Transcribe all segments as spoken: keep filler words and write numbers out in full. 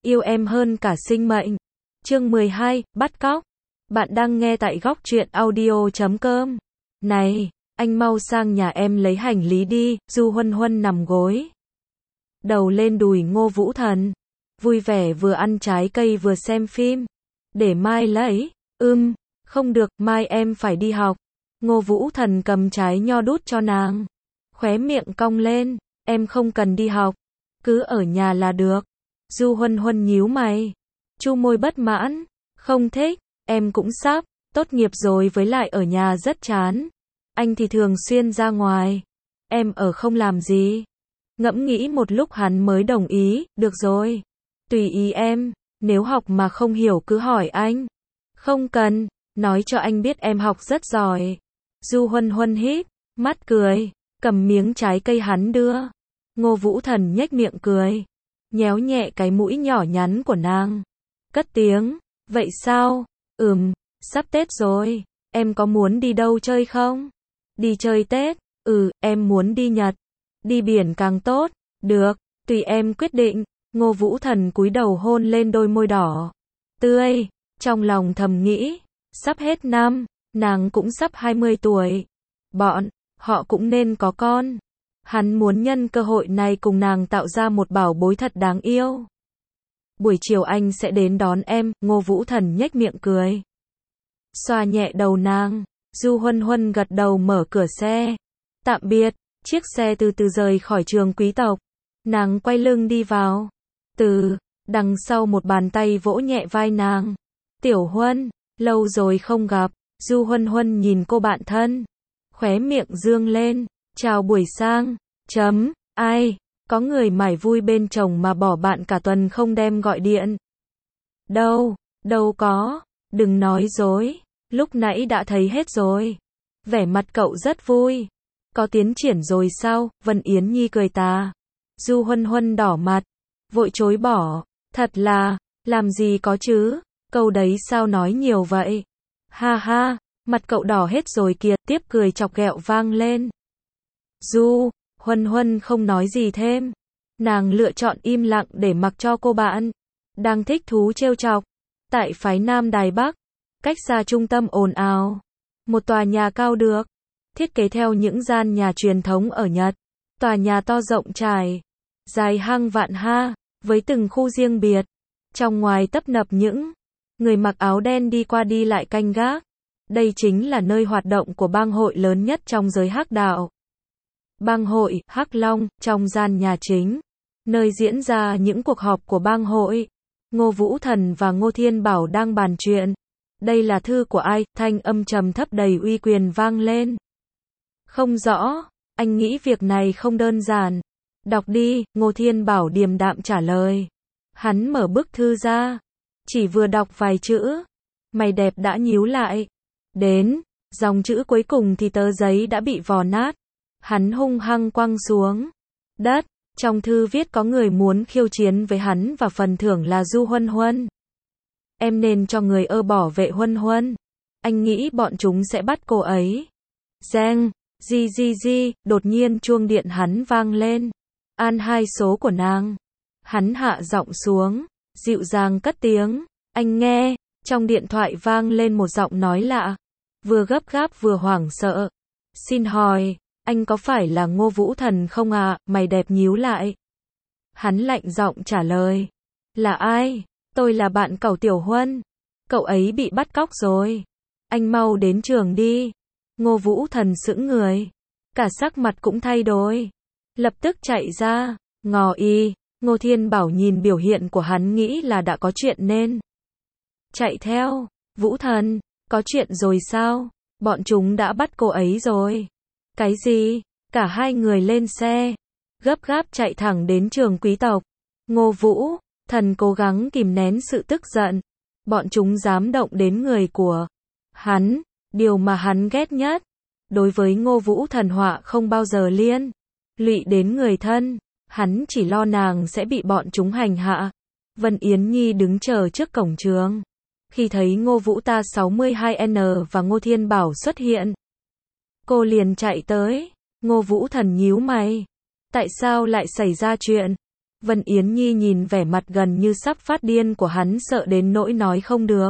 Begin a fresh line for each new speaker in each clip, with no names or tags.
yêu em hơn cả sinh mệnh. Chương mười hai, bắt cóc. Bạn đang nghe tại góc truyện audio chấm com. Này, anh mau sang nhà em lấy hành lý đi. Du Huân Huân nằm gối đầu lên đùi Ngô Vũ Thần, vui vẻ vừa ăn trái cây vừa xem phim. Để mai lấy. Ưm, không được, mai em phải đi học. Ngô Vũ Thần cầm trái nho đút cho nàng, khóe miệng cong lên. Em không cần đi học, cứ ở nhà là được. Du Huân Huân nhíu mày, chu môi bất mãn. Không thích, em cũng sắp tốt nghiệp rồi, với lại ở nhà rất chán. Anh thì thường xuyên ra ngoài, em ở không làm gì. Ngẫm nghĩ một lúc hắn mới đồng ý. Được rồi, tùy ý em, nếu học mà không hiểu cứ hỏi anh. Không cần, nói cho anh biết em học rất giỏi. Du Huân Huân híp mắt cười, cầm miếng trái cây hắn đưa. Ngô Vũ Thần nhếch miệng cười, nhéo nhẹ cái mũi nhỏ nhắn của nàng, cất tiếng, vậy sao? Ừm, sắp Tết rồi, em có muốn đi đâu chơi không? Đi chơi Tết? Ừ, em muốn đi Nhật. Đi biển càng tốt. Được, tùy em quyết định. Ngô Vũ Thần cúi đầu hôn lên đôi môi đỏ tươi, trong lòng thầm nghĩ, sắp hết năm, nàng cũng sắp hai mươi tuổi. Bọn họ cũng nên có con. Hắn muốn nhân cơ hội này cùng nàng tạo ra một bảo bối thật đáng yêu. Buổi chiều anh sẽ đến đón em. Ngô Vũ Thần nhếch miệng cười, xoa nhẹ đầu nàng. Du Huân Huân gật đầu mở cửa xe. Tạm biệt. Chiếc xe từ từ rời khỏi trường quý tộc. Nàng quay lưng đi vào. Từ đằng sau một bàn tay vỗ nhẹ vai nàng. Tiểu Huân, lâu rồi không gặp. Du Huân Huân nhìn cô bạn thân, khóe miệng dương lên. Chào buổi sang. Chấm, ai, có người mải vui bên chồng mà bỏ bạn cả tuần không đem gọi điện. Đâu, đâu có, đừng nói dối, lúc nãy đã thấy hết rồi. Vẻ mặt cậu rất vui. Có tiến triển rồi sao? Vân Yến Nhi cười tà. Du Huân Huân đỏ mặt, vội chối bỏ. Thật là, làm gì có chứ, câu đấy sao nói nhiều vậy? Ha ha, mặt cậu đỏ hết rồi kìa. Tiếp cười chọc ghẹo vang lên. Du Huân Huân không nói gì thêm. Nàng lựa chọn im lặng để mặc cho cô bạn đang thích thú trêu chọc. Tại phái Nam Đài Bắc, cách xa trung tâm ồn ào, một tòa nhà cao được thiết kế theo những gian nhà truyền thống ở Nhật. Tòa nhà to rộng trải, dài hàng vạn ha, với từng khu riêng biệt. Trong ngoài tấp nập những người mặc áo đen đi qua đi lại canh gác. Đây chính là nơi hoạt động của bang hội lớn nhất trong giới hắc đạo. Bang hội Hắc Long, trong gian nhà chính, nơi diễn ra những cuộc họp của bang hội. Ngô Vũ Thần và Ngô Thiên Bảo đang bàn chuyện. Đây là thư của ai? Thanh âm trầm thấp đầy uy quyền vang lên. Không rõ, anh nghĩ việc này không đơn giản. Đọc đi. Ngô Thiên Bảo điềm đạm trả lời. Hắn mở bức thư ra, chỉ vừa đọc vài chữ, mày đẹp đã nhíu lại. Đến dòng chữ cuối cùng thì tờ giấy đã bị vò nát. Hắn hung hăng quăng xuống đất. Trong thư viết có người muốn khiêu chiến với hắn và phần thưởng là Du Huân Huân. Em nên cho người ơ bảo vệ Huân Huân. Anh nghĩ bọn chúng sẽ bắt cô ấy. Reng, di di di, đột nhiên chuông điện hắn vang lên. An hai số của nàng. Hắn hạ giọng xuống, dịu dàng cất tiếng. Anh nghe. Trong điện thoại vang lên một giọng nói lạ, vừa gấp gáp vừa hoảng sợ. Xin hỏi, anh có phải là Ngô Vũ Thần không à? Mày đẹp nhíu lại. Hắn lạnh giọng trả lời. Là ai? Tôi là bạn cậu Tiểu Huân. Cậu ấy bị bắt cóc rồi. Anh mau đến trường đi. Ngô Vũ Thần sững người, cả sắc mặt cũng thay đổi. Lập tức chạy ra. Ngò y. Ngô Thiên Bảo nhìn biểu hiện của hắn nghĩ là đã có chuyện nên chạy theo. Vũ Thần, có chuyện rồi sao? Bọn chúng đã bắt cô ấy rồi. Cái gì? Cả hai người lên xe, gấp gáp chạy thẳng đến trường quý tộc. Ngô Vũ Thần cố gắng kìm nén sự tức giận. Bọn chúng dám động đến người của hắn, điều mà hắn ghét nhất. Đối với Ngô Vũ Thần, họa không bao giờ liên lụy đến người thân. Hắn chỉ lo nàng sẽ bị bọn chúng hành hạ. Vân Yến Nhi đứng chờ trước cổng trường. Khi thấy Ngô Vũ ta sáu mươi hai N và Ngô Thiên Bảo xuất hiện, cô liền chạy tới. Ngô Vũ Thần nhíu mày. Tại sao lại xảy ra chuyện? Vân Yến Nhi nhìn vẻ mặt gần như sắp phát điên của hắn sợ đến nỗi nói không được.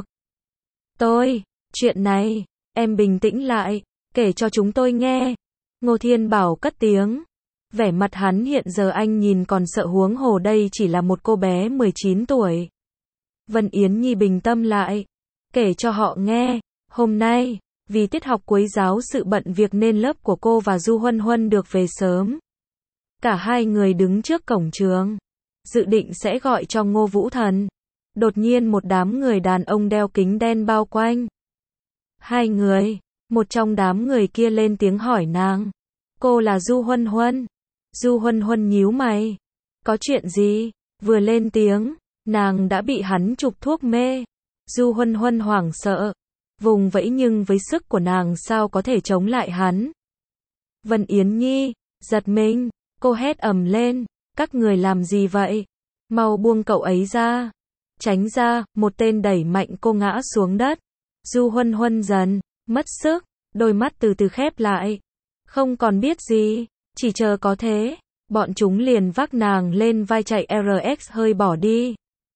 Tôi, chuyện này, em bình tĩnh lại, kể cho chúng tôi nghe. Ngô Thiên Bảo cất tiếng. Vẻ mặt hắn hiện giờ anh nhìn còn sợ huống hồ đây chỉ là một cô bé mười chín tuổi. Vân Yến Nhi bình tâm lại. Kể cho họ nghe, hôm nay, vì tiết học cuối giáo sự bận việc nên lớp của cô và Du Huân Huân được về sớm. Cả hai người đứng trước cổng trường, dự định sẽ gọi cho Ngô Vũ Thần. Đột nhiên một đám người đàn ông đeo kính đen bao quanh. Hai người, một trong đám người kia lên tiếng hỏi nàng. Cô là Du Huân Huân. Du Huân Huân nhíu mày. Có chuyện gì? Vừa lên tiếng, nàng đã bị hắn chụp thuốc mê. Du Huân Huân hoảng sợ, vùng vẫy nhưng với sức của nàng sao có thể chống lại hắn. Vân Yến Nhi, giật mình, cô hét ầm lên, các người làm gì vậy? Mau buông cậu ấy ra. Tránh ra, một tên đẩy mạnh cô ngã xuống đất. Du Huân Huân dần, mất sức, đôi mắt từ từ khép lại. Không còn biết gì, chỉ chờ có thế, bọn chúng liền vác nàng lên vai chạy R X hơi bỏ đi.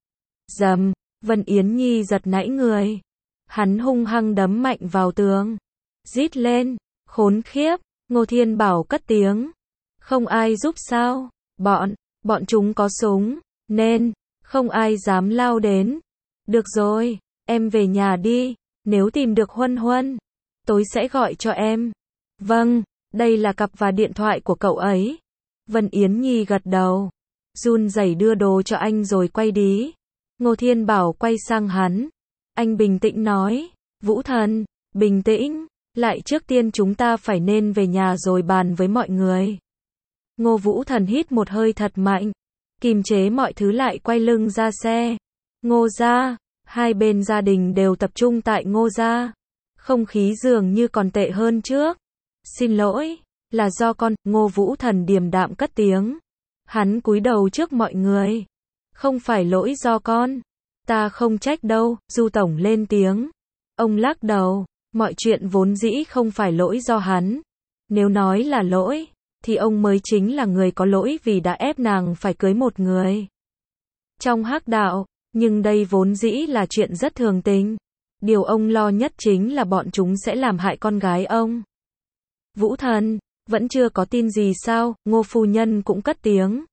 Dầm, Vân Yến Nhi giật nảy người. Hắn hung hăng đấm mạnh vào tường. Rít lên, khốn khiếp, Ngô Thiên Bảo cất tiếng. Không ai giúp sao? Bọn, bọn chúng có súng, nên, không ai dám lao đến. Được rồi, em về nhà đi, nếu tìm được Huân Huân, tối sẽ gọi cho em. Vâng, đây là cặp và điện thoại của cậu ấy. Vân Yến Nhi gật đầu. Run rẩy đưa đồ cho anh rồi quay đi. Ngô Thiên Bảo quay sang hắn. Anh bình tĩnh nói. Vũ Thần, bình tĩnh, lại trước tiên chúng ta phải nên về nhà rồi bàn với mọi người. Ngô Vũ Thần hít một hơi thật mạnh, kìm chế mọi thứ lại quay lưng ra xe. Ngô gia, hai bên gia đình đều tập trung tại Ngô gia. Không khí dường như còn tệ hơn trước. Xin lỗi, là do con, Ngô Vũ Thần điềm đạm cất tiếng. Hắn cúi đầu trước mọi người. Không phải lỗi do con. Ta không trách đâu, Du Tổng lên tiếng. Ông lắc đầu, mọi chuyện vốn dĩ không phải lỗi do hắn. Nếu nói là lỗi, thì ông mới chính là người có lỗi vì đã ép nàng phải cưới một người trong hắc đạo, nhưng đây vốn dĩ là chuyện rất thường tình. Điều ông lo nhất chính là bọn chúng sẽ làm hại con gái ông. Vũ Thần, vẫn chưa có tin gì sao? Ngô phu nhân cũng cất tiếng.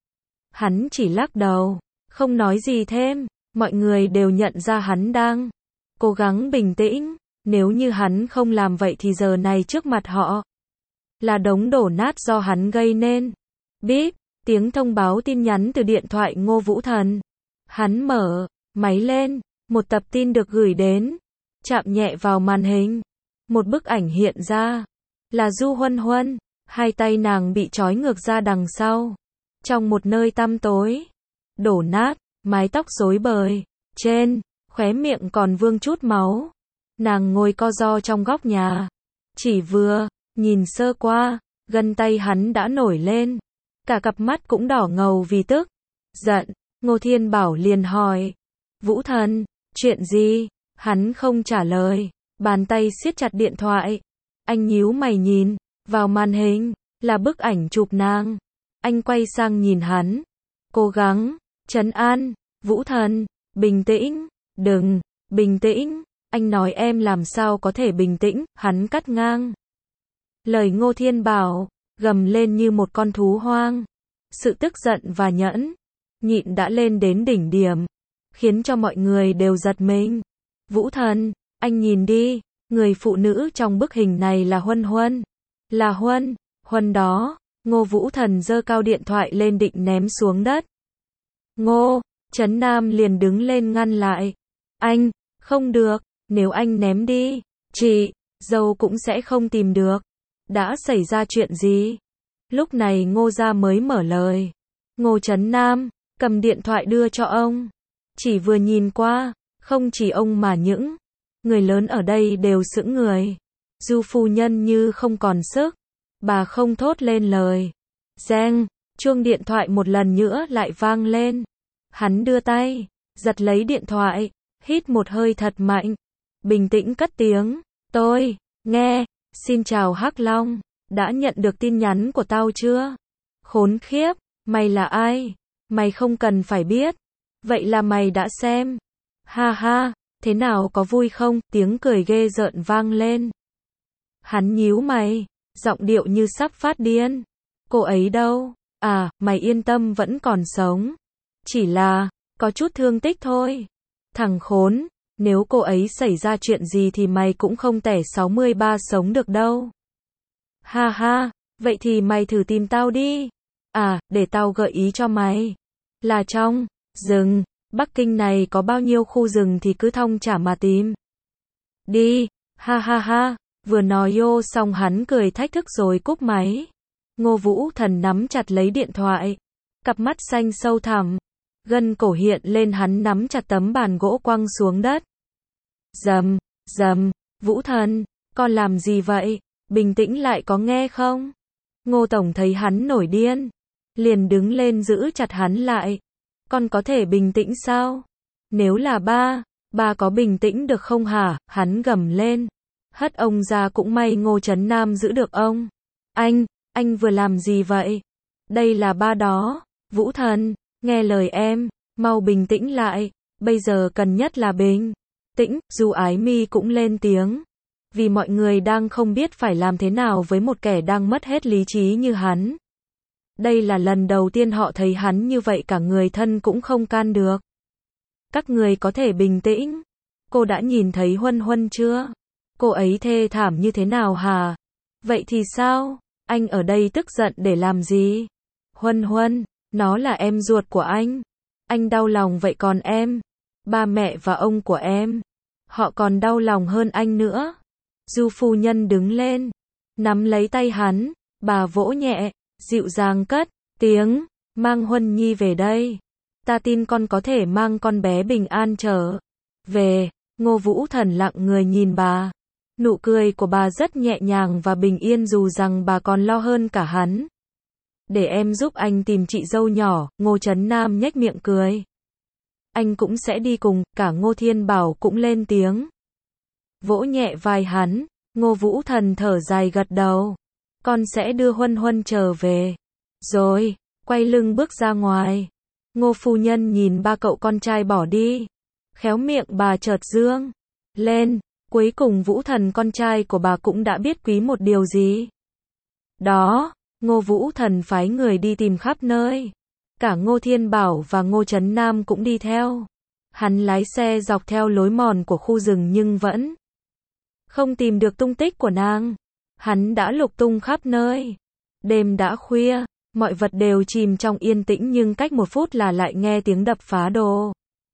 Hắn chỉ lắc đầu, không nói gì thêm. Mọi người đều nhận ra hắn đang cố gắng bình tĩnh. Nếu như hắn không làm vậy thì giờ này trước mặt họ là đống đổ nát do hắn gây nên. Bíp, tiếng thông báo tin nhắn từ điện thoại Ngô Vũ Thần. Hắn mở máy lên, một tập tin được gửi đến. Chạm nhẹ vào màn hình, một bức ảnh hiện ra. Là Du Huân Huân, hai tay nàng bị trói ngược ra đằng sau. Trong một nơi tăm tối, đổ nát, mái tóc rối bời. Trên, khóe miệng còn vương chút máu. Nàng ngồi co ro trong góc nhà. Chỉ vừa nhìn sơ qua, gân tay hắn đã nổi lên. Cả cặp mắt cũng đỏ ngầu vì tức giận. Ngô Thiên Bảo liền hỏi. Vũ Thần, chuyện gì? Hắn không trả lời. Bàn tay siết chặt điện thoại. Anh nhíu mày nhìn vào màn hình, là bức ảnh chụp nàng. Anh quay sang nhìn hắn. Cố gắng trấn an. Vũ Thần, bình tĩnh. Đừng, bình tĩnh. Anh nói em làm sao có thể bình tĩnh. Hắn cắt ngang lời Ngô Thiên Bảo, gầm lên như một con thú hoang. Sự tức giận và nhẫn nhịn đã lên đến đỉnh điểm, khiến cho mọi người đều giật mình. Vũ Thần, anh nhìn đi, người phụ nữ trong bức hình này là Huân Huân. Là Huân, Huân đó. Ngô Vũ Thần giơ cao điện thoại lên định ném xuống đất. Ngô Trấn Nam liền đứng lên ngăn lại. Anh, không được, nếu anh ném đi, chị dâu cũng sẽ không tìm được. Đã xảy ra chuyện gì? Lúc này Ngô gia mới mở lời. Ngô Trấn Nam cầm điện thoại đưa cho ông. Chỉ vừa nhìn qua, không chỉ ông mà những người lớn ở đây đều sững người. Du phu nhân như không còn sức, bà không thốt lên lời. Reng, chuông điện thoại một lần nữa lại vang lên. Hắn đưa tay, giật lấy điện thoại, hít một hơi thật mạnh, bình tĩnh cất tiếng. Tôi, nghe, xin chào Hắc Long, đã nhận được tin nhắn của tao chưa? Khốn khiếp, mày là ai? Mày không cần phải biết. Vậy là mày đã xem. Ha ha, thế nào có vui không? Tiếng cười ghê rợn vang lên. Hắn nhíu mày, giọng điệu như sắp phát điên. Cô ấy đâu? À, mày yên tâm vẫn còn sống. Chỉ là, có chút thương tích thôi. Thằng khốn, nếu cô ấy xảy ra chuyện gì thì mày cũng không tẻ sáu mươi ba sống được đâu. Ha ha, vậy thì mày thử tìm tao đi. À, để tao gợi ý cho mày. Là trong rừng, Bắc Kinh này có bao nhiêu khu rừng thì cứ thong thả mà tìm. Đi, ha ha ha, vừa nói vô xong hắn cười thách thức rồi cúp máy. Ngô Vũ Thần nắm chặt lấy điện thoại, cặp mắt xanh sâu thẳm, gân cổ hiện lên, hắn nắm chặt tấm bàn gỗ quăng xuống đất. Rầm, rầm, Vũ Thần, con làm gì vậy? Bình tĩnh lại có nghe không? Ngô Tổng thấy hắn nổi điên, liền đứng lên giữ chặt hắn lại. Con có thể bình tĩnh sao? Nếu là ba, ba có bình tĩnh được không hả? Hắn gầm lên. Hất ông ra cũng may Ngô Trấn Nam giữ được ông. Anh, anh vừa làm gì vậy? Đây là ba đó. Vũ Thần, nghe lời em, mau bình tĩnh lại. Bây giờ cần nhất là bình tĩnh. Du Ái Mi cũng lên tiếng. Vì mọi người đang không biết phải làm thế nào với một kẻ đang mất hết lý trí như hắn. Đây là lần đầu tiên họ thấy hắn như vậy, cả người thân cũng không can được. Các người có thể bình tĩnh. Cô đã nhìn thấy Huân Huân chưa? Cô ấy thê thảm như thế nào hả? Vậy thì sao? Anh ở đây tức giận để làm gì? Huân Huân, nó là em ruột của anh. Anh đau lòng vậy còn em? Ba mẹ và ông của em, họ còn đau lòng hơn anh nữa. Du phu nhân đứng lên, nắm lấy tay hắn, bà vỗ nhẹ, dịu dàng cất tiếng, mang Huân Nhi về đây. Ta tin con có thể mang con bé bình an trở về. Ngô Vũ Thần lặng người nhìn bà. Nụ cười của bà rất nhẹ nhàng và bình yên, dù rằng bà còn lo hơn cả hắn. Để em giúp anh tìm chị dâu nhỏ. Ngô Trấn Nam nhếch miệng cười. Anh cũng sẽ đi cùng. Cả Ngô Thiên Bảo cũng lên tiếng, vỗ nhẹ vai hắn. Ngô Vũ Thần thở dài gật đầu. Con sẽ đưa Huân Huân trở về. Rồi, quay lưng bước ra ngoài. Ngô phu nhân nhìn ba cậu con trai bỏ đi. Khéo miệng bà chợt dương lên. Cuối cùng Vũ Thần con trai của bà cũng đã biết quý một điều gì. Đó, Ngô Vũ Thần phái người đi tìm khắp nơi. Cả Ngô Thiên Bảo và Ngô Trấn Nam cũng đi theo. Hắn lái xe dọc theo lối mòn của khu rừng nhưng vẫn không tìm được tung tích của nàng. Hắn đã lục tung khắp nơi. Đêm đã khuya, mọi vật đều chìm trong yên tĩnh, nhưng cách một phút là lại nghe tiếng đập phá đồ.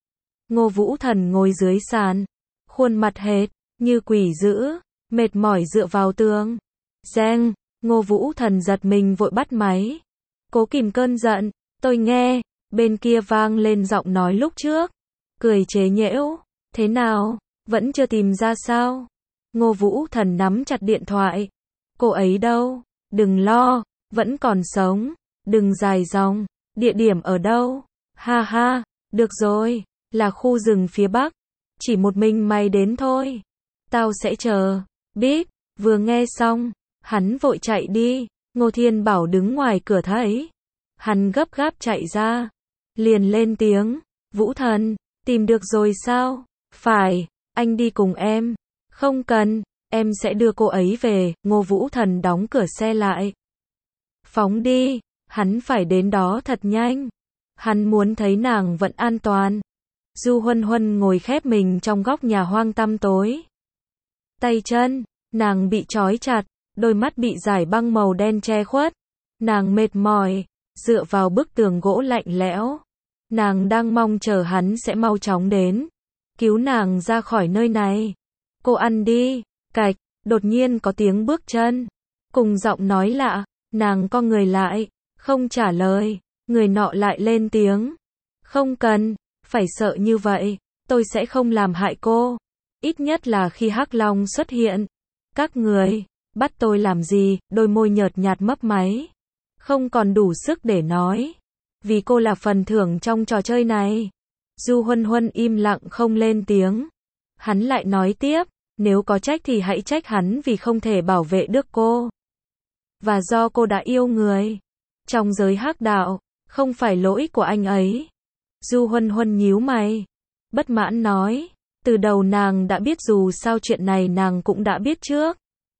Ngô Vũ Thần ngồi dưới sàn, khuôn mặt hệt như quỷ dữ, mệt mỏi dựa vào tường. Reng, Ngô Vũ Thần giật mình vội bắt máy. Cố kìm cơn giận, tôi nghe, bên kia vang lên giọng nói lúc trước. Cười chế nhẽo, thế nào, vẫn chưa tìm ra sao? Ngô Vũ Thần nắm chặt điện thoại. Cô ấy đâu? Đừng lo, vẫn còn sống. Đừng dài dòng. Địa điểm ở đâu? Ha ha, được rồi, là khu rừng phía bắc. Chỉ một mình mày đến thôi. Tao sẽ chờ. Biết, vừa nghe xong, hắn vội chạy đi. Ngô Thiên Bảo đứng ngoài cửa thấy. Hắn gấp gáp chạy ra. Liền lên tiếng. Vũ Thần, tìm được rồi sao? Phải, anh đi cùng em. Không cần, em sẽ đưa cô ấy về. Ngô Vũ Thần đóng cửa xe lại. Phóng đi, hắn phải đến đó thật nhanh. Hắn muốn thấy nàng vẫn an toàn. Du Huân Huân ngồi khép mình trong góc nhà hoang tăm tối. Tay chân, nàng bị trói chặt, đôi mắt bị dải băng màu đen che khuất. Nàng mệt mỏi, dựa vào bức tường gỗ lạnh lẽo. Nàng đang mong chờ hắn sẽ mau chóng đến, cứu nàng ra khỏi nơi này. Cô ăn đi. Cạch, đột nhiên có tiếng bước chân. Cùng giọng nói lạ, nàng co người lại, không trả lời. Người nọ lại lên tiếng. Không cần, phải sợ như vậy, tôi sẽ không làm hại cô. Ít nhất là khi Hắc Long xuất hiện. Các người, bắt tôi làm gì? Đôi môi nhợt nhạt mấp máy. Không còn đủ sức để nói. Vì cô là phần thưởng trong trò chơi này. Du Huân Huân im lặng không lên tiếng. Hắn lại nói tiếp. Nếu có trách thì hãy trách hắn vì không thể bảo vệ được cô. Và do cô đã yêu người. Trong giới hắc đạo, Không phải lỗi của anh ấy. Du Huân Huân nhíu mày, bất mãn nói, từ đầu nàng đã biết dù sao chuyện này nàng cũng đã biết trước.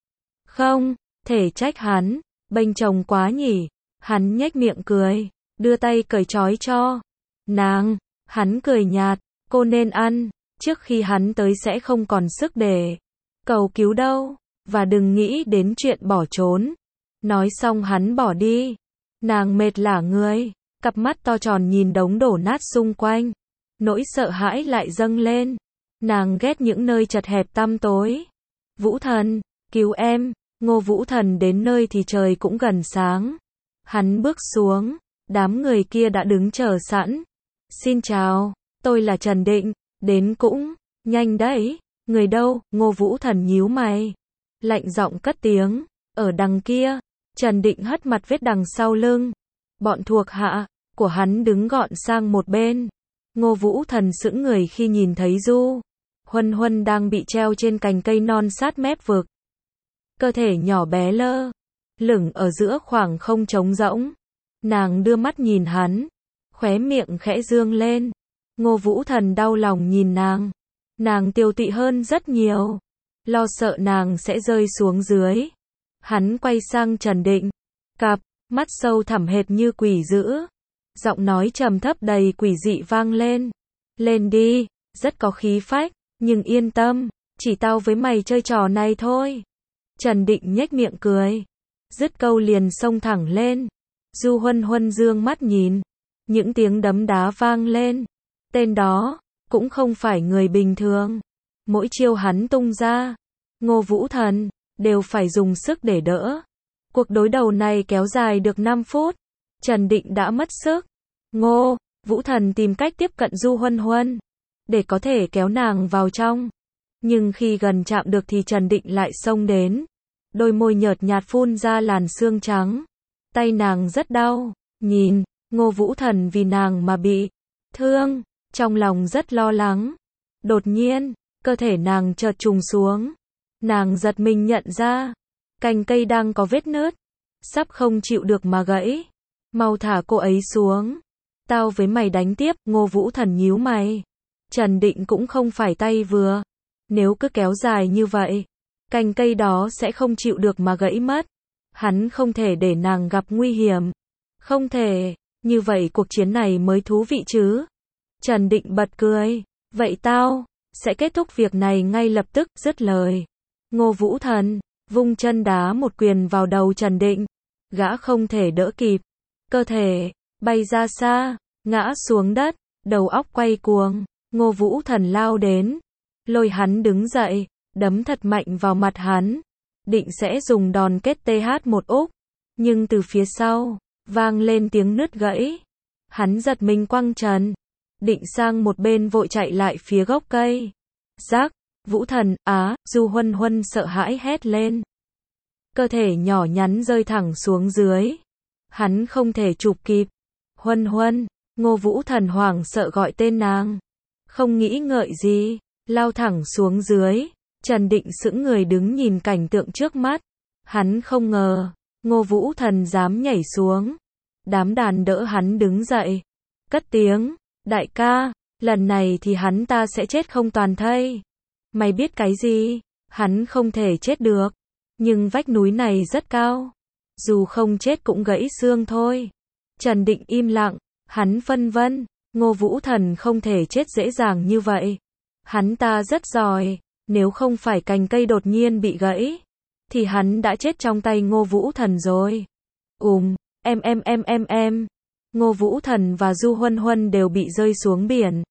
Không, thể trách hắn, bênh chồng quá nhỉ. Hắn nhếch miệng cười, đưa tay cởi trói cho nàng. Hắn cười nhạt, cô nên ăn, trước khi hắn tới sẽ không còn sức để cầu cứu đâu, và đừng nghĩ đến chuyện bỏ trốn. Nói xong hắn bỏ đi. Nàng mệt lả người, cặp mắt to tròn nhìn đống đổ nát xung quanh. Nỗi sợ hãi lại dâng lên. Nàng ghét những nơi chật hẹp tăm tối. Vũ Thần, cứu em. Ngô Vũ Thần đến nơi thì trời cũng gần sáng. Hắn bước xuống, đám người kia đã đứng chờ sẵn. Xin chào, tôi là Trần Định, đến cũng nhanh đấy. Người đâu? Ngô Vũ Thần nhíu mày, lạnh giọng cất tiếng, ở đằng kia. Trần Định hất mặt vết đằng sau lưng. Bọn thuộc hạ của hắn đứng gọn sang một bên. Ngô Vũ Thần sững người khi nhìn thấy Du Huân Huân đang bị treo trên cành cây non sát mép vực. Cơ thể nhỏ bé lơ lửng ở giữa khoảng không trống rỗng. Nàng đưa mắt nhìn hắn, khóe miệng khẽ dương lên. Ngô Vũ Thần đau lòng nhìn nàng. Nàng tiều tụy hơn rất nhiều, lo sợ nàng sẽ rơi xuống dưới. Hắn quay sang Trần Định, cặp mắt sâu thẳm hệt như quỷ dữ. Giọng nói trầm thấp đầy quỷ dị vang lên. Lên đi, rất có khí phách, nhưng yên tâm, chỉ tao với mày chơi trò này thôi. Trần Định nhếch miệng cười, dứt câu liền xông thẳng lên. Du Huân Huân dương mắt nhìn, những tiếng đấm đá vang lên. Tên đó cũng không phải người bình thường. Mỗi chiêu hắn tung ra, Ngô Vũ Thần đều phải dùng sức để đỡ. Cuộc đối đầu này kéo dài được năm phút. Trần Định đã mất sức. Ngô Vũ Thần tìm cách tiếp cận Du Huân Huân để có thể kéo nàng vào trong. Nhưng khi gần chạm được thì Trần Định lại xông đến. Đôi môi nhợt nhạt phun ra làn sương trắng. Tay nàng rất đau. Nhìn Ngô Vũ Thần vì nàng mà bị thương, trong lòng rất lo lắng. Đột nhiên, cơ thể nàng chợt trùng xuống. Nàng giật mình nhận ra, cành cây đang có vết nứt, sắp không chịu được mà gãy. Mau thả cô ấy xuống. Tao với mày đánh tiếp. Ngô Vũ Thần nhíu mày. Trần Định cũng không phải tay vừa. Nếu cứ kéo dài như vậy, cành cây đó sẽ không chịu được mà gãy mất. Hắn không thể để nàng gặp nguy hiểm. Không thể. Như vậy cuộc chiến này mới thú vị chứ. Trần Định bật cười. Vậy tao sẽ kết thúc việc này ngay lập tức. Dứt lời, Ngô Vũ Thần vung chân đá một quyền vào đầu Trần Định. Gã không thể đỡ kịp. Cơ thể bay ra xa, ngã xuống đất, đầu óc quay cuồng. Ngô Vũ Thần lao đến, lôi hắn đứng dậy, đấm thật mạnh vào mặt hắn. Định sẽ dùng đòn kết tê hát một úc, nhưng từ phía sau vang lên tiếng nứt gãy. Hắn giật mình quăng Trần Định sang một bên vội chạy lại phía gốc cây. Rắc, Vũ Thần, á, Du Huân Huân sợ hãi hét lên. Cơ thể nhỏ nhắn rơi thẳng xuống dưới. Hắn không thể chụp kịp. Huân Huân, Ngô Vũ Thần hoảng sợ gọi tên nàng. Không nghĩ ngợi gì, lao thẳng xuống dưới. Trần Định sững người đứng nhìn cảnh tượng trước mắt. Hắn không ngờ, Ngô Vũ Thần dám nhảy xuống. Đám đàn đỡ hắn đứng dậy. Cất tiếng, đại ca, lần này thì hắn ta sẽ chết không toàn thây. Mày biết cái gì? Hắn không thể chết được. Nhưng vách núi này rất cao. Dù không chết cũng gãy xương thôi. Trần Định im lặng, hắn phân vân. Ngô Vũ Thần không thể chết dễ dàng như vậy. Hắn ta rất giỏi. Nếu không phải cành cây đột nhiên bị gãy, thì hắn đã chết trong tay Ngô Vũ Thần rồi. Ùm, em em em em em. Ngô Vũ Thần và Du Huân Huân đều bị rơi xuống biển.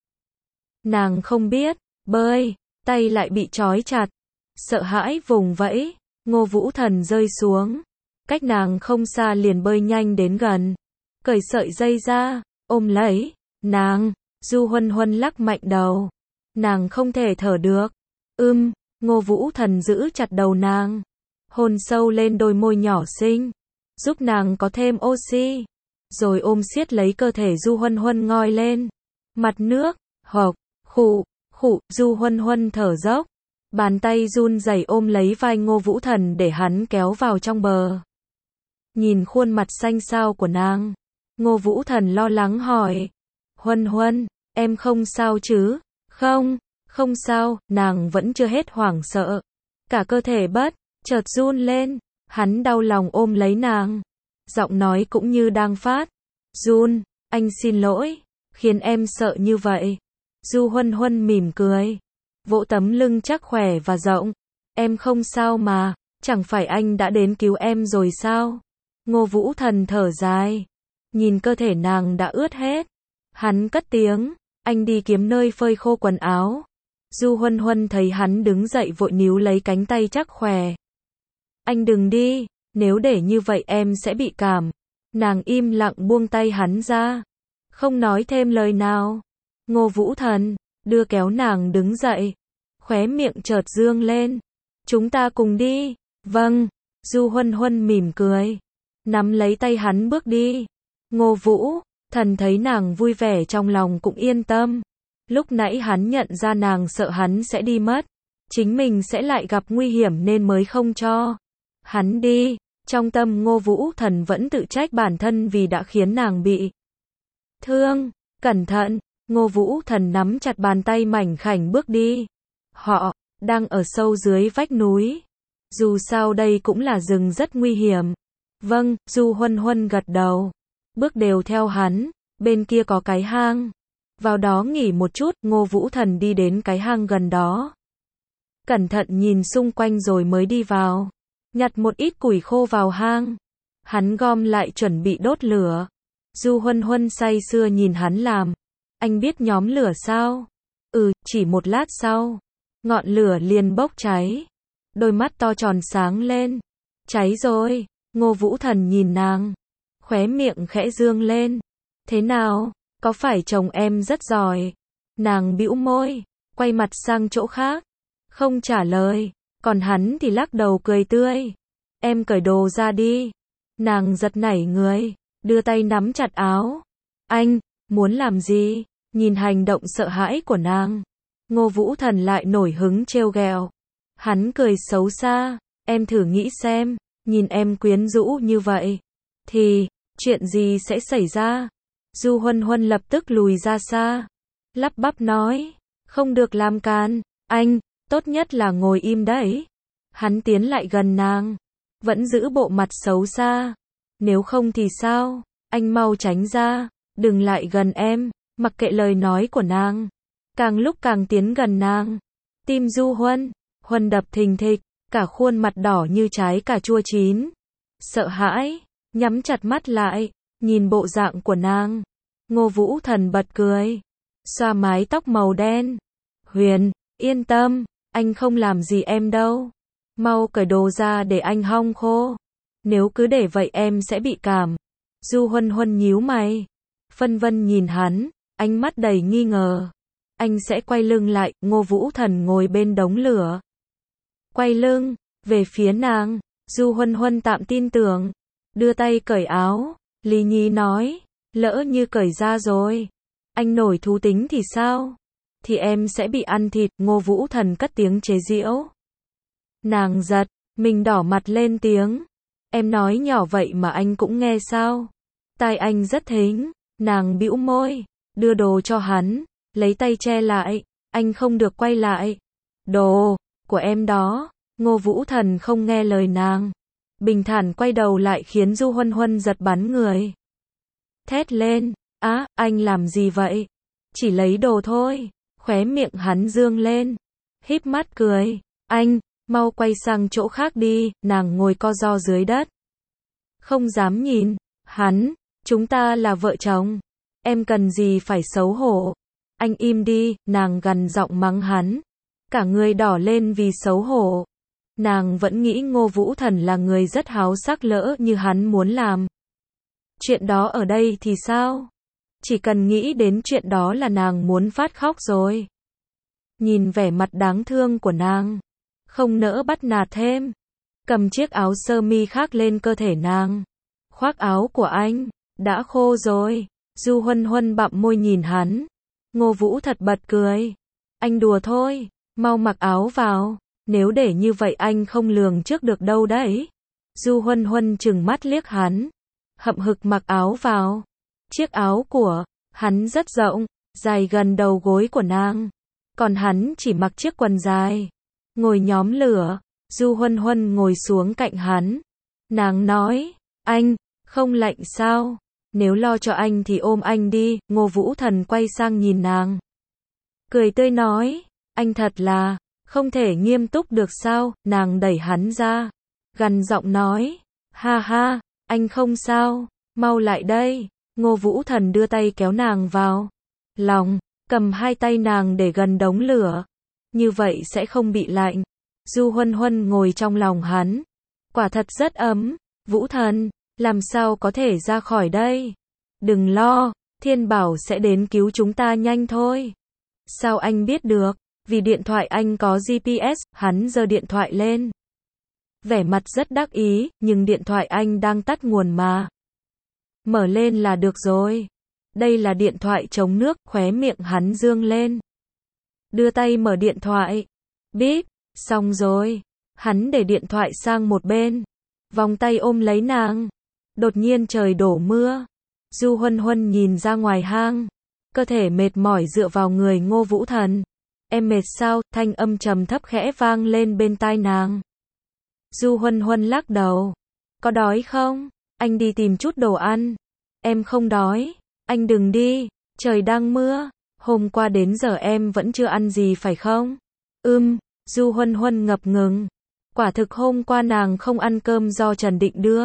Nàng không biết bơi, tay lại bị trói chặt. Sợ hãi vùng vẫy, Ngô Vũ Thần rơi xuống. Cách nàng không xa liền bơi nhanh đến gần. Cởi sợi dây ra, ôm lấy nàng. Du Huân Huân lắc mạnh đầu. Nàng không thể thở được. Ưm, Ngô Vũ Thần giữ chặt đầu nàng. Hôn sâu lên đôi môi nhỏ xinh. Giúp nàng có thêm oxy. Rồi ôm siết lấy cơ thể Du Huân Huân ngoi lên. Mặt nước, hộc, khụ, khụ, Du Huân Huân thở dốc. Bàn tay run rẩy ôm lấy vai Ngô Vũ Thần để hắn kéo vào trong bờ. Nhìn khuôn mặt xanh xao của nàng, Ngô Vũ Thần lo lắng hỏi. Huân Huân, em không sao chứ? Không, không sao, nàng vẫn chưa hết hoảng sợ. Cả cơ thể bất chợt run lên, hắn đau lòng ôm lấy nàng. Giọng nói cũng như đang phát run, anh xin lỗi, khiến em sợ như vậy. Du Huân Huân mỉm cười, vỗ tấm lưng chắc khỏe và rộng. Em không sao mà, chẳng phải anh đã đến cứu em rồi sao? Ngô Vũ Thần thở dài, nhìn cơ thể nàng đã ướt hết. Hắn cất tiếng, anh đi kiếm nơi phơi khô quần áo. Du Huân Huân thấy hắn đứng dậy vội níu lấy cánh tay chắc khỏe. Anh đừng đi, nếu để như vậy em sẽ bị cảm. Nàng im lặng buông tay hắn ra, không nói thêm lời nào. Ngô Vũ Thần đưa kéo nàng đứng dậy, khóe miệng chợt dương lên. Chúng ta cùng đi. Vâng. Du Huân Huân mỉm cười, nắm lấy tay hắn bước đi. Ngô Vũ Thần thấy nàng vui vẻ trong lòng cũng yên tâm. Lúc nãy hắn nhận ra nàng sợ hắn sẽ đi mất, chính mình sẽ lại gặp nguy hiểm nên mới không cho hắn đi. Trong tâm Ngô Vũ Thần vẫn tự trách bản thân vì đã khiến nàng bị thương. Cẩn thận. Ngô Vũ Thần nắm chặt bàn tay mảnh khảnh bước đi. Họ đang ở sâu dưới vách núi. Dù sao đây cũng là rừng rất nguy hiểm. Vâng. Du Huân Huân gật đầu, bước đều theo hắn. Bên kia có cái hang, vào đó nghỉ một chút. Ngô Vũ Thần đi đến cái hang gần đó, cẩn thận nhìn xung quanh rồi mới đi vào. Nhặt một ít củi khô vào hang, hắn gom lại chuẩn bị đốt lửa. Du Huân Huân say sưa nhìn hắn làm. Anh biết nhóm lửa sao? Ừ, chỉ một lát sau, ngọn lửa liền bốc cháy. Đôi mắt to tròn sáng lên. Cháy rồi. Ngô Vũ Thần nhìn nàng, khóe miệng khẽ dương lên. Thế nào? Có phải chồng em rất giỏi? Nàng bĩu môi, quay mặt sang chỗ khác, không trả lời. Còn hắn thì lắc đầu cười tươi. Em cởi đồ ra đi. Nàng giật nảy người, đưa tay nắm chặt áo. Anh, muốn làm gì? Nhìn hành động sợ hãi của nàng, Ngô Vũ Thần lại nổi hứng trêu ghẹo. Hắn cười xấu xa. Em thử nghĩ xem, nhìn em quyến rũ như vậy, thì, chuyện gì sẽ xảy ra? Du Huân Huân lập tức lùi ra xa, lắp bắp nói. Không được làm càn, anh, tốt nhất là ngồi im đấy. Hắn tiến lại gần nàng, vẫn giữ bộ mặt xấu xa. Nếu không thì sao? Anh mau tránh ra, đừng lại gần em. Mặc kệ lời nói của nàng, càng lúc càng tiến gần nàng. Tim Du Huân Huân đập thình thịch, cả khuôn mặt đỏ như trái cà chua chín. Sợ hãi, nhắm chặt mắt lại, nhìn bộ dạng của nàng. Ngô Vũ Thần bật cười, xoa mái tóc màu đen. Huyền, yên tâm, anh không làm gì em đâu. Mau cởi đồ ra để anh hong khô. Nếu cứ để vậy em sẽ bị cảm. Du Huân Huân nhíu mày, phân vân nhìn hắn, ánh mắt đầy nghi ngờ. Anh sẽ quay lưng lại. Ngô Vũ Thần ngồi bên đống lửa, quay lưng về phía nàng. Du Huân Huân tạm tin tưởng, đưa tay cởi áo. Lý Nhi nói, lỡ như cởi ra rồi, anh nổi thú tính thì sao? Thì em sẽ bị ăn thịt. Ngô Vũ Thần cất tiếng chế giễu. Nàng giật mình đỏ mặt lên tiếng. Em nói nhỏ vậy mà anh cũng nghe sao? Tai anh rất thính. Nàng bĩu môi, đưa đồ cho hắn, lấy tay che lại. Anh không được quay lại. Đồ của em đó. Ngô Vũ Thần không nghe lời nàng, bình thản quay đầu lại khiến Du Huân Huân giật bắn người. Thét lên, á, anh làm gì vậy? Chỉ lấy đồ thôi. Khóe miệng hắn dương lên, híp mắt cười. Anh, mau quay sang chỗ khác đi. Nàng ngồi co ro dưới đất, không dám nhìn hắn. Chúng ta là vợ chồng, em cần gì phải xấu hổ? Anh im đi. Nàng gằn giọng mắng hắn, cả người đỏ lên vì xấu hổ. Nàng vẫn nghĩ Ngô Vũ Thần là người rất háo sắc, lỡ như hắn muốn làm chuyện đó ở đây thì sao? Chỉ cần nghĩ đến chuyện đó là nàng muốn phát khóc rồi. Nhìn vẻ mặt đáng thương của nàng, không nỡ bắt nạt thêm, cầm chiếc áo sơ mi khác lên cơ thể nàng. Khoác áo của anh đã khô rồi. Du Huân Huân bặm môi nhìn hắn. Ngô Vũ thật bật cười. Anh đùa thôi, mau mặc áo vào. Nếu để như vậy anh không lường trước được đâu đấy. Du Huân Huân trừng mắt liếc hắn, hậm hực mặc áo vào. Chiếc áo của hắn rất rộng, dài gần đầu gối của nàng. Còn hắn chỉ mặc chiếc quần dài. Ngồi nhóm lửa, Du Huân Huân ngồi xuống cạnh hắn. Nàng nói, anh, không lạnh sao? Nếu lo cho anh thì ôm anh đi. Ngô Vũ Thần quay sang nhìn nàng. Cười tươi nói, anh thật là, không thể nghiêm túc được sao? Nàng đẩy hắn ra, gằn giọng nói, ha ha, anh không sao, mau lại đây. Ngô Vũ Thần đưa tay kéo nàng vào lòng, cầm hai tay nàng để gần đống lửa. Như vậy sẽ không bị lạnh. Du Huân Huân ngồi trong lòng hắn. Quả thật rất ấm. Vũ Thần, làm sao có thể ra khỏi đây? Đừng lo, Thiên Bảo sẽ đến cứu chúng ta nhanh thôi. Sao anh biết được? Vì điện thoại anh có giê pê ét. Hắn giơ điện thoại lên. Vẻ mặt rất đắc ý, nhưng điện thoại anh đang tắt nguồn mà. Mở lên là được rồi. Đây là điện thoại chống nước. Khóe miệng hắn dương lên. Đưa tay mở điện thoại. Bíp, xong rồi. Hắn để điện thoại sang một bên. Vòng tay ôm lấy nàng. Đột nhiên trời đổ mưa. Du Huân Huân nhìn ra ngoài hang. Cơ thể mệt mỏi dựa vào người Ngô Vũ Thần. Em mệt sao? Thanh âm trầm thấp khẽ vang lên bên tai nàng. Du Huân Huân lắc đầu. Có đói không? Anh đi tìm chút đồ ăn. Em không đói. Anh đừng đi. Trời đang mưa. Hôm qua đến giờ em vẫn chưa ăn gì phải không? Ừm. Du Huân Huân ngập ngừng. Quả thực hôm qua nàng không ăn cơm do Trần Định đưa.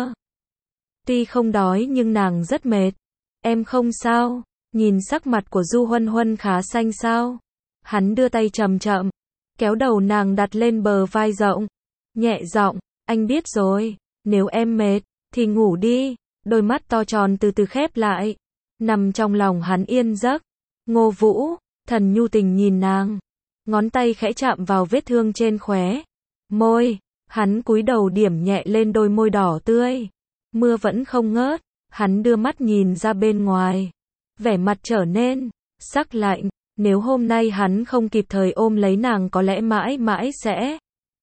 Tuy không đói nhưng nàng rất mệt. Em không sao. Nhìn sắc mặt của Du Huân Huân khá xanh xao. Hắn đưa tay chậm chậm, kéo đầu nàng đặt lên bờ vai rộng. Nhẹ giọng, anh biết rồi. Nếu em mệt, thì ngủ đi. Đôi mắt to tròn từ từ khép lại. Nằm trong lòng hắn yên giấc. Ngô Vũ Thần nhu tình nhìn nàng. Ngón tay khẽ chạm vào vết thương trên khóe môi. Hắn cúi đầu điểm nhẹ lên đôi môi đỏ tươi. Mưa vẫn không ngớt. Hắn đưa mắt nhìn ra bên ngoài. Vẻ mặt trở nên sắc lạnh. Nếu hôm nay hắn không kịp thời ôm lấy nàng có lẽ mãi mãi sẽ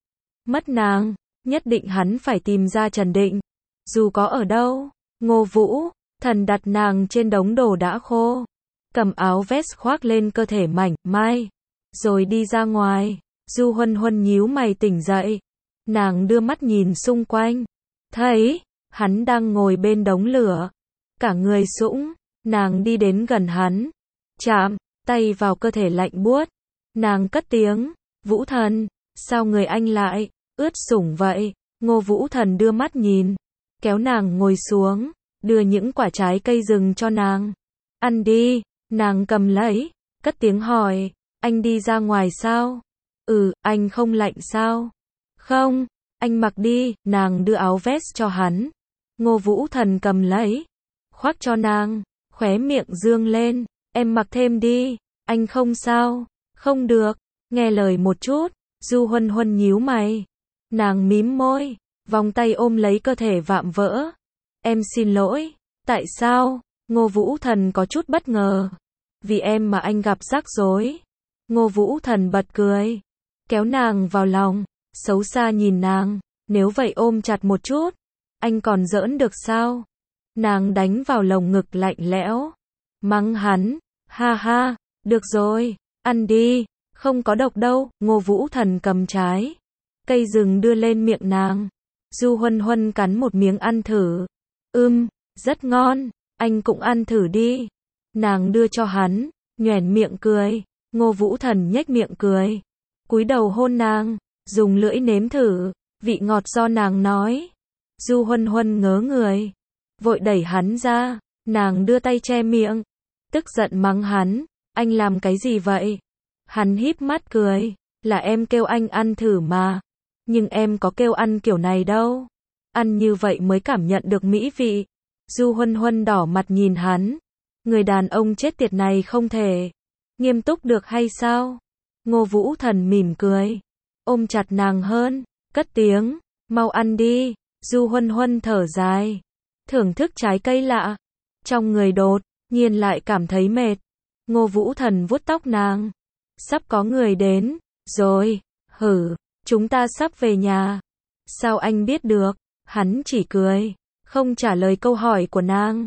mất nàng. Nhất định hắn phải tìm ra Trần Định. Dù có ở đâu. Ngô Vũ Thần đặt nàng trên đống đồ đã khô. Cầm áo vest khoác lên cơ thể mảnh mai. Rồi đi ra ngoài. Du Huân Huân nhíu mày tỉnh dậy. Nàng đưa mắt nhìn xung quanh. Thấy hắn đang ngồi bên đống lửa. Cả người sũng. Nàng đi đến gần hắn. Chạm tay vào cơ thể lạnh buốt. Nàng cất tiếng. Vũ Thần, sao người anh lại ướt sũng vậy? Ngô Vũ Thần đưa mắt nhìn. Kéo nàng ngồi xuống. Đưa những quả trái cây rừng cho nàng. Ăn đi. Nàng cầm lấy. Cất tiếng hỏi. Anh đi ra ngoài sao? Ừ, anh không lạnh sao? Không, anh mặc đi. Nàng đưa áo vest cho hắn. Ngô Vũ Thần cầm lấy. Khoác cho nàng. Khóe miệng dương lên. Em mặc thêm đi. Anh không sao? Không được. Nghe lời một chút. Du Huân Huân nhíu mày. Nàng mím môi. Vòng tay ôm lấy cơ thể vạm vỡ. Em xin lỗi. Tại sao? Ngô Vũ Thần có chút bất ngờ. Vì em mà anh gặp rắc rối. Ngô Vũ Thần bật cười. Kéo nàng vào lòng. Xấu xa nhìn nàng. Nếu vậy ôm chặt một chút. Anh còn giỡn được sao? Nàng đánh vào lồng ngực lạnh lẽo. Mắng hắn. Ha ha. Được rồi. Ăn đi. Không có độc đâu. Ngô Vũ Thần cầm trái cây rừng đưa lên miệng nàng. Du Huân Huân cắn một miếng ăn thử. Ưm. Rất ngon. Anh cũng ăn thử đi. Nàng đưa cho hắn. Nhoẻn miệng cười. Ngô Vũ Thần nhếch miệng cười. Cúi đầu hôn nàng. Dùng lưỡi nếm thử. Vị ngọt do nàng nói. Du Huân Huân ngớ người. Vội đẩy hắn ra. Nàng đưa tay che miệng. Tức giận mắng hắn. Anh làm cái gì vậy? Hắn híp mắt cười. Là em kêu anh ăn thử mà. Nhưng em có kêu ăn kiểu này đâu. Ăn như vậy mới cảm nhận được mỹ vị. Du Huân Huân đỏ mặt nhìn hắn. Người đàn ông chết tiệt này không thể nghiêm túc được hay sao? Ngô Vũ Thần mỉm cười. Ôm chặt nàng hơn. Cất tiếng. Mau ăn đi. Du Huân Huân thở dài. Thưởng thức trái cây lạ. Trong người đột nhiên lại cảm thấy mệt. Ngô Vũ Thần vuốt tóc nàng. Sắp có người đến. Rồi. Hử. Chúng ta sắp về nhà. Sao anh biết được? Hắn chỉ cười. Không trả lời câu hỏi của nàng.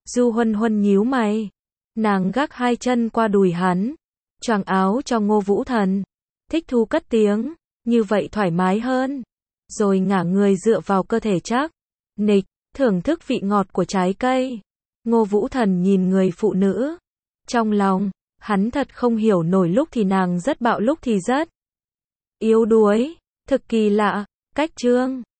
Du Huân Huân nhíu mày. Nàng gác hai chân qua đùi hắn, choàng áo cho Ngô Vũ Thần. Thích Thu cất tiếng, như vậy thoải mái hơn. Rồi ngả người dựa vào cơ thể chắc nịch, thưởng thức vị ngọt của trái cây. Ngô Vũ Thần nhìn người phụ nữ. Trong lòng, hắn thật không hiểu nổi, lúc thì nàng rất bạo, lúc thì rất yếu đuối. Thực kỳ lạ, cách trương.